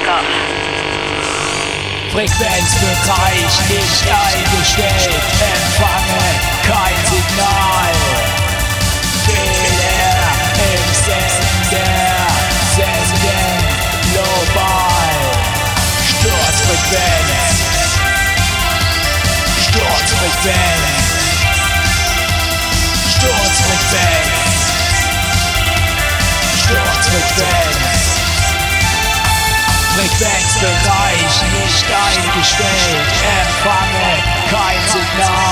Stuttgart. Frequenzbereich nicht eingestellt, empfange kein Signal. Fehler im Sender, senden global. Sturzfrequenz, Sturzfrequenz, Sturzfrequenz, Sturzfrequenz. Frequenzbereich nicht eingestellt, empfange kein Signal.